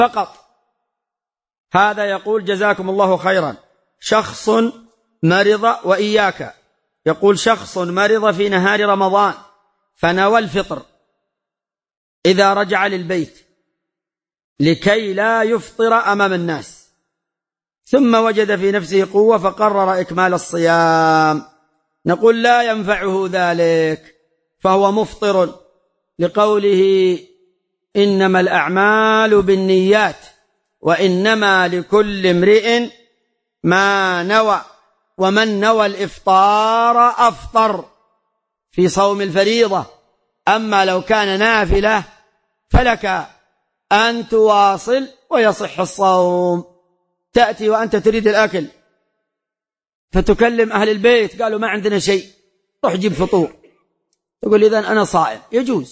فقط. هذا يقول جزاكم الله خيرا، شخص مرض، وإياك، يقول شخص مرض في نهار رمضان فنوى الفطر إذا رجع للبيت لكي لا يفطر أمام الناس، ثم وجد في نفسه قوة فقرر إكمال الصيام، نقول لا ينفعه ذلك، فهو مفطر، لقوله إنما الأعمال بالنيات وإنما لكل امرئ ما نوى، ومن نوى الإفطار أفطر في صوم الفريضة. أما لو كان نافلة فلك أن تواصل ويصح الصوم. تأتي وأنت تريد الأكل فتكلم أهل البيت، قالوا ما عندنا شيء، روح جيب فطور، تقول إذن أنا صائم،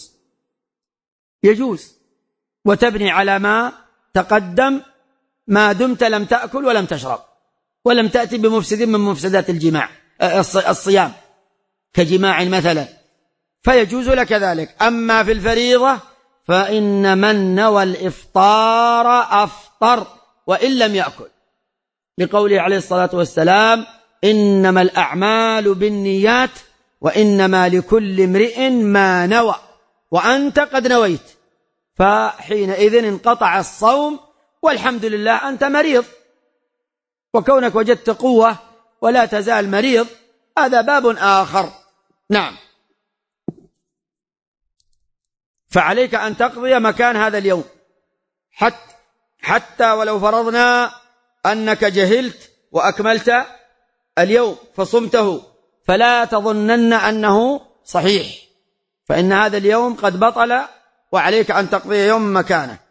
يجوز، وتبني على ما تقدم ما دمت لم تأكل ولم تشرب ولم تأتي بمفسد من مفسدات الجماع الصيام كجماع مثلا، فيجوز لك ذلك. أما في الفريضة فإن من نوى الإفطار أفطر وإن لم يأكل، لقوله عليه الصلاة والسلام إنما الأعمال بالنيات وإنما لكل امرئ ما نوى، وأنت قد نويت، فحينئذ انقطع الصوم والحمد لله أنت مريض، وكونك وجدت قوة ولا تزال مريض هذا باب آخر. نعم، فعليك أن تقضي مكان هذا اليوم، حتى ولو فرضنا أنك جهلت وأكملت اليوم فصمته، فلا تظنن أنه صحيح، فإن هذا اليوم قد بطل وعليك أن تقضي يوم مكانه.